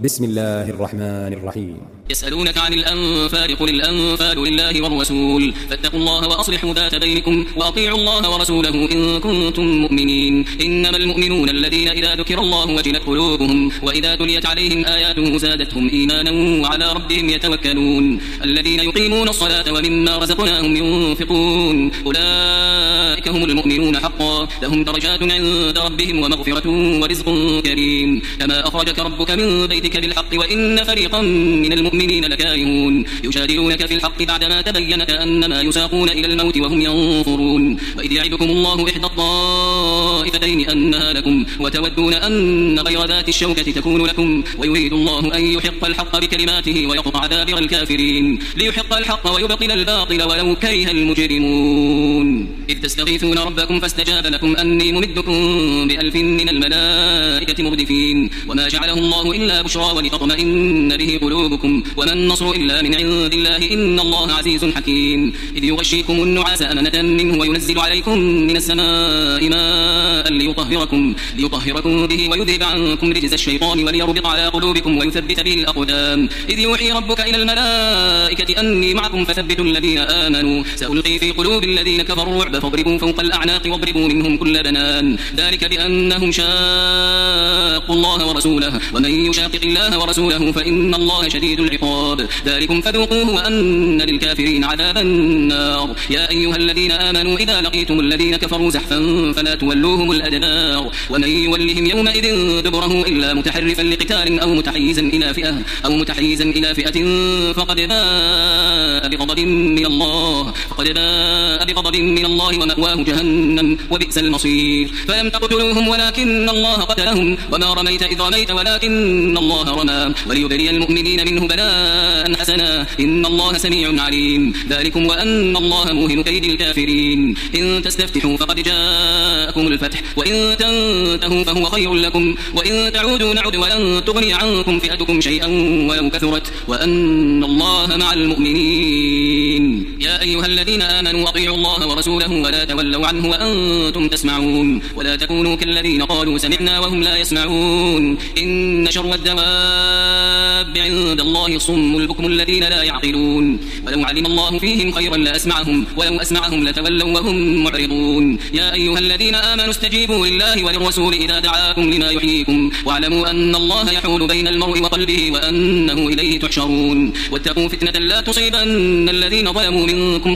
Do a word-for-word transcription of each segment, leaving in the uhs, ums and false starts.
بسم الله الرحمن الرحيم. يسألونك عن الأنفال قل الأنفال لله والرسول فاتقوا الله وأصلحوا ذات بينكم وأطيعوا الله ورسوله إن كنتم مؤمنين. إنما المؤمنون الذين إذا ذكر الله وجلت قلوبهم وإذا تليت عليهم آياته زادتهم إيمانا وعلى ربهم يتوكلون. الذين يقيمون الصلاة ومما رزقناهم ينفقون أولئك هم المؤمنون حقا لهم درجات عند ربهم ومغفرة ورزق كريم. كما أخرجك ربك من بيتك بالحق وإن فريقا من المؤمنين لكارهون يجادلونك في الحق بعدما تبين كأنما يساقون إلى الموت وهم ينظرون. وإذ يعدكم الله إحدى الطائفتين أنها لكم وتودون أن غير ذات الشوكة تكون لكم ويريد الله أن يحق الحق بكلماته ويقطع دابر الكافرين ليحق الحق ويبطل الباطل ولو كره المجرمون. إذ تستغيثون ربكم فاستجاب لكم أني ممدكم بألف من الملائكة مردفين. وما جعله الله إلا بشرى ولتطمئن به قلوبكم وما النصر إلا من عند الله إن الله عزيز حكيم. إذ يغشيكم النعاس أمنة منه وينزل عليكم من السماء ماء ليطهركم, ليطهركم به ويذهب عنكم رجز الشيطان وليربط على قلوبكم ويثبت به الأقدام. إذ يوحي ربك إلى الملائكة أني معكم فثبتوا الذين آمنوا سألقي في قلوب الذين كفروا الرعب فاضربوا فوق الأعناق واضربوا منهم كل بنان ذلك بأنهم شاقوا الله ورسوله ومن يشاقق الله ورسوله فإن الله شديد العقاب. ذلكم فذوقوه وأن للكافرين عذاب النار. يا أيها الذين آمنوا إذا لقيتم الذين كفروا زحفا فلا تولوهم الأدبار ومن يولهم يومئذ دبره إلا متحرفا لقتال أو متحيزا إلى فئة أو متحيزا إلى فئة فقد باء بغضب من الله فقد باء بغضب من الله ومأواه جهنم وبئس المصير. فلم تقتلوهم ولكن الله قتلهم وما رميت إذ رميت ولكن الله رمى وليبلي المؤمنين منه بلاء حسنا إن الله سميع عليم. ذلكم وأن الله موهن كيد الكافرين. إن تستفتحوا فقد جاءكم الفتح وإن تنتهوا فهو خير لكم وإن تعودوا نعد ولن تغني عنكم فئتكم شيئا ولو كثرت وأن الله مع المؤمنين. يا أيها الذين آمنوا أطيعوا الله ورسوله ولا تولوا عنه وأنتم تسمعون ولا تكونوا كالذين قالوا سمعنا وهم لا يسمعون. إن شر الدواب عند الله الصم البكم الذين لا يعقلون ولو علم الله فيهم خيرا لأسمعهم ولو أسمعهم لتولوا وهم معرضون. يا أيها الذين آمنوا استجيبوا لله وللرسول إذا دعاكم لما يحييكم واعلموا أن الله يحول بين المرء وقلبه وأنه إليه تحشرون. واتقوا فتنة لا تصيبن الذين ظلموا منكم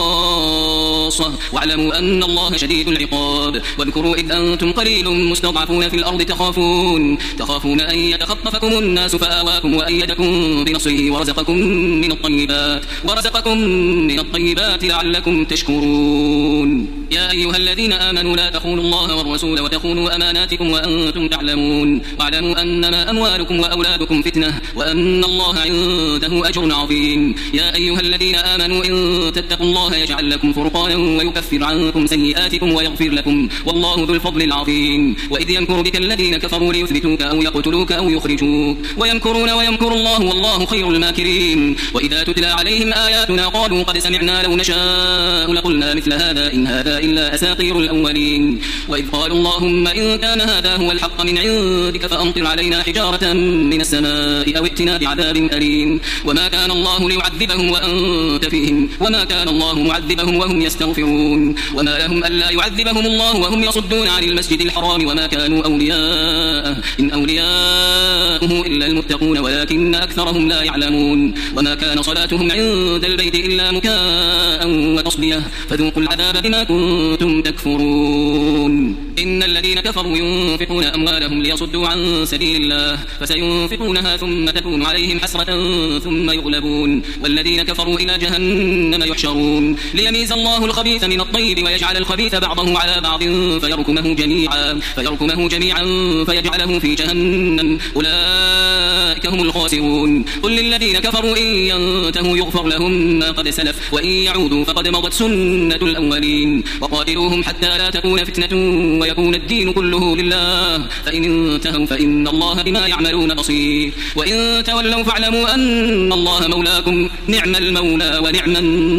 خاصة واعلموا أن الله شديد العقاب. واذكروا إذ أنتم قليل مستضعفون في الأرض تخافون تخافون أن يتخطفكم الناس فآواكم وأيدكم بنصره ورزقكم من الطيبات ورزقكم من الطيبات لعلكم تشكرون. يا أيها الذين آمنوا لا تخونوا الله والرسول وتخونوا أماناتكم وأنتم تعلمون واعلموا أنما أموالكم وأولادكم فتنة وأن الله عنده أجر عظيم. يا أيها الذين آمنوا إن تتقوا الله يجعل لكم فرقانا ويكفر عنكم سيئاتكم ويغفر لكم والله ذو الفضل العظيم. وإذ يمكر بك الذين كفروا ليثبتوك أو يقتلوك أو يخرجوك ويمكرون ويمكر الله والله خير الماكرين. وإذا تتلى عليهم آياتنا قالوا قد سمعنا لو نشاء لقلنا مثل هذا إن هذا إلا أساطير الأولين. وإذ قالوا اللهم إن كان هذا هو الحق من عندك فأمطر علينا حجارة من السماء أو ائتنا بعذاب أليم. وما كان الله ليعذبهم وأنت فيهم وما كان الله معذبهم وهم يستغفرون. وما لهم ألا يعذبهم الله وهم يصدون عن المسجد الحرام وما كانوا أولياءه إن أولياءه إلا المتقون ولكن أكثرهم لا يعلمون. وما كان صلاتهم عند البيت إلا مكاء وتصدية فذوقوا العذاب بما كنتم تكفرون. إن الذين كفروا ينفقون أموالهم ليصدوا عن سبيل الله فسينفقونها ثم تكون عليهم حسرة ثم يغلبون والذين كفروا إلى جهنم يحشرون ليميز الله الخبيث من الطيب ويجعل الخبيث بعضه على بعض فيركمه جميعا فيركمه جميعا فيجعله في جهنم أولئك هم الخاسرون. قل للذين كفروا إن ينتهوا يغفر لهم ما قد سلف وإن يعودوا فقد مضت سنة الأولين. وقاتلوهم حتى لا تكون فتنة ويكون الدين كله لله فإن انتهوا فإن الله بما يعملون بصير. وإن تولوا فاعلموا أن الله مولاكم نعم المولى ونعم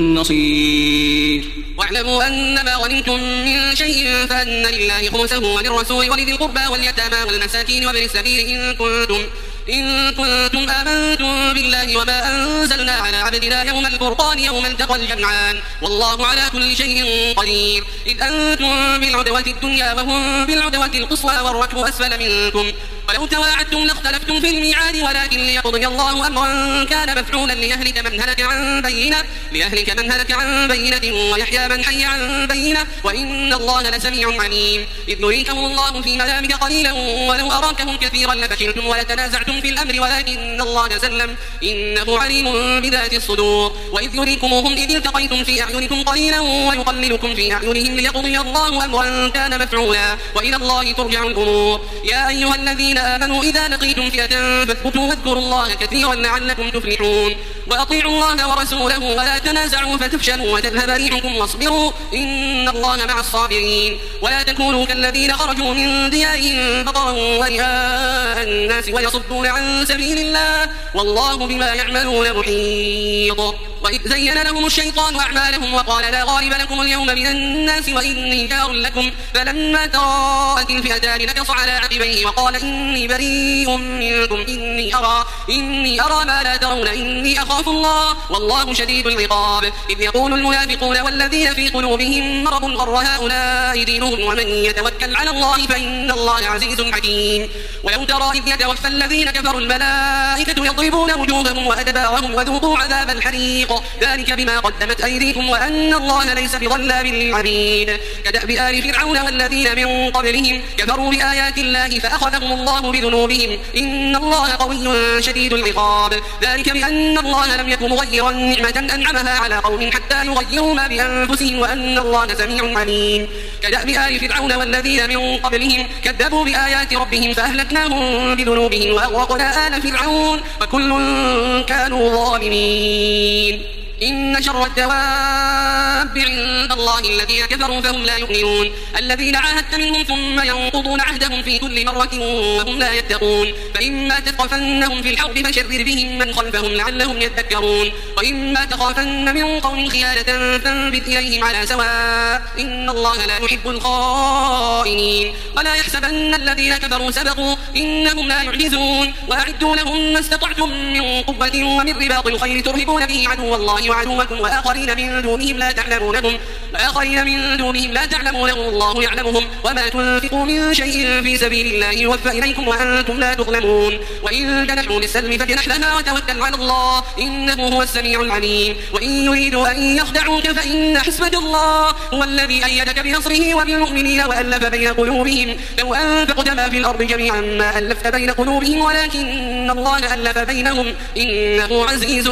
النصير. واعلموا أن ما غنمتم من شيء فأن لله خمسه وللرسول ولذي القربى واليتامى والمساكين وابن السبيل إن كنتم إن كنتم آمنتم بالله وما أنزلنا على عبدنا يوم الفرقان يوم التقى الجمعان والله على كل شيء قدير. إذ أنتم بالعدوة الدنيا وهم بالعدوة القصوى والركب أسفل منكم ولو تواعدتم لاختلفتم في الميعاد ولكن ليقضي الله أمرا كان مفعولا ليهلك من هلك عن بينة ليهلك من هلك عن بينة ويحيى من حي عن بينة وإن الله لسميع عليم. إذ يريكهم الله في منامك قليلا ولو أراكهم كثيرا لفشلتم ولتنازعتم في الأمر ولكن الله سلم إنه عليم بذات الصدور. وإذ يريكموهم إذ التقيتم في أعينكم قليلا ويقللكم في أعينهم ليقضي الله أمرا كان مفعولا وإلى الله ترجع الأمور. يا أيها الذين آمنوا إذا لقيتم فئة فاثبتوا واذكروا الله كثيرا لعلكم تفلحون. وأطيعوا الله ورسوله ولا تنازعوا فتفشلوا وتذهب ريحكم واصبروا إن الله مع الصابرين. ولا تكونوا كالذين خرجوا من ديارهم بطرا ورئاء الناس ويصدون عن سبيل الله والله بما يعملون محيط. وإذ زين لهم الشيطان أعمالهم وقال لا غالب لكم اليوم من الناس وإني جار لكم فلما تراءت الفئتان نكص على عقبيه وقال إني بريء منكم إني أرى إني أرى ما لا ترون إني أخاف الله والله شديد العقاب. إذ يقول المنافقون والذين في قلوبهم مرض غر هؤلاء دينهم ومن يتوكل على الله فإن الله عزيز حكيم. ولو ترى إذ يتوفى الذين كفروا الملائكة يضربون وجوههم وأدبارهم وذوقوا عذاب الحريق ذلك بما قدمت أيديكم وأن الله ليس بظلام للعبيد. كدأب آل فرعون والذين من قبلهم كفروا بآيات الله فأخذهم الله بذنوبهم إن الله قوي شديد العقاب. ذلك بأن الله لم يكن مغيرا نعمة أنعمها على قوم حتى يغيروا ما بأنفسهم وأن الله سميع عليم. كدأب آل فرعون والذين من قبلهم كذبوا بآيات ربهم فأهلكناهم بذنوبهم وأغرقنا آل فرعون وكل كانوا ظالمين. إن شر الدواب عند الله الذين كفروا فهم لا يؤمنون الذين عاهدت منهم ثم ينقضون عهدهم في كل مرة وهم لا يتقون. فإما تثقفنهم في الحرب فشرر بهم من خلفهم لعلهم يذكرون وإما تخافن من قوم خيانة فانبذ إليهم على سواء إن الله لا يحب الخائنين. ولا يحسبن الذين كفروا سبقوا إنهم لا يعجزون وأعدوا لهم ما استطعتم من قوة ومن رباط الخيل ترهبون به عدو الله وعدوكم وآخرين من دونهم لا تعلمونهم وآخرين من دونهم لا تعلمونهم الله يعلمهم وما تنفقوا من شيء في سبيل الله يوفى إليكم وأنتم لا تظلمون. وإن جنحوا للسلم فجنح لها وتوكل على الله إنه هو السميع العليم. وإن يريدوا أن يخدعوك فإن حسبك الله هو الذي أيدك بنصره وبالمؤمنين وألف بين قلوبهم لو أنفقت ما في الأرض جميعا ما ألفت بين قلوبهم ولكن الله ألف بينهم إنه عزيز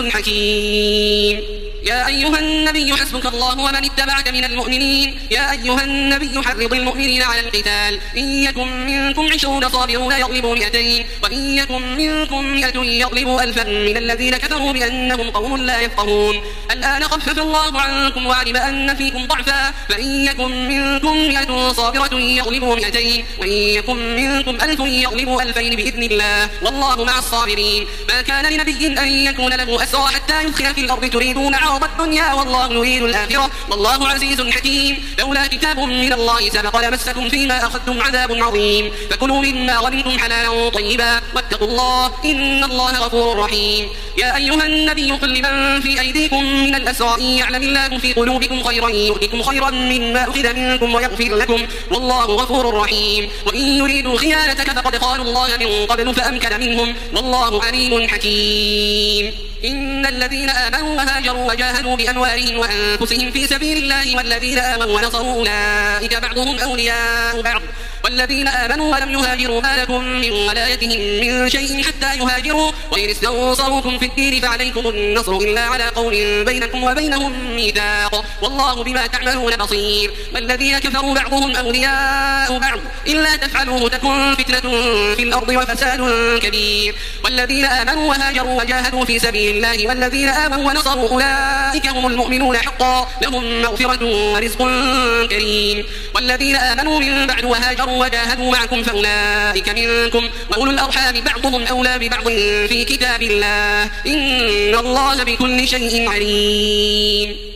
حكيم. يا أيها النبي حسبك الله ومن اتبعك من المؤمنين. يا أيها النبي حرض المؤمنين على القتال إن يكن منكم عشرون صابرون يغلبوا مئتين وإن يكن منكم مئة يغلبوا ألفا من الذين كفروا بأنهم قوم لا يفقهون. الآن خفف الله عنكم وعلم أن فيكم ضعفا فإن يكن منكم مئة صابرة يغلبوا مئتين وإن يكن منكم ألف يغلبوا ألفين بإذن الله والله مع الصابرين. ما كان لنبي أن يكون له أسرى حتى يدخل في الأرض تريدون عرض الدنيا والله يريد الآخرة والله عزيز حكيم. لولا كتاب من الله سبق لمسكم فيما أخذتم عذاب عظيم فكلوا مما غنمتم حلالا طيبا واتقوا الله إن الله غفور رحيم. يا أيها النبي قل لمن في أيديكم من الأسرى يعلم الله في قلوبكم خيرا يؤتكم خيرا مما أخذ منكم ويغفر لكم والله غفور رحيم. وإن يريدوا خيانتك فقد خانوا الله من قبل فأمكن منهم والله عليم حكيم. إن الذين آمنوا وهاجروا وجاهدوا بأموالهم وأنفسهم في سبيل الله والذين آمنوا ونصروا أولئك بعضهم أولياء بعض والذين آمنوا ولم يهاجروا ما لكم من ولايتهم من شيء حتى يهاجروا وإن استنصروكم في الدين فعليكم النصر إلا على قول بينكم وبينهم ميثاق والله بما تعملون بصير. والذين كفروا بعضهم أولياء بعض إلا تفعلوه تكن فتنة في الأرض وفساد كبير. والذين آمنوا وهاجروا وجاهدوا في سبيل الله والذين آمنوا ونصروا أولئك هم المؤمنون حقا لهم مغفرة ورزق كريم. والذين آمنوا من بعد وهاجروا وجاهدوا معكم فأولئك منكم وأولو الأرحام بعضهم أولى ببعض في كتاب الله إن الله بكل شيء عليم.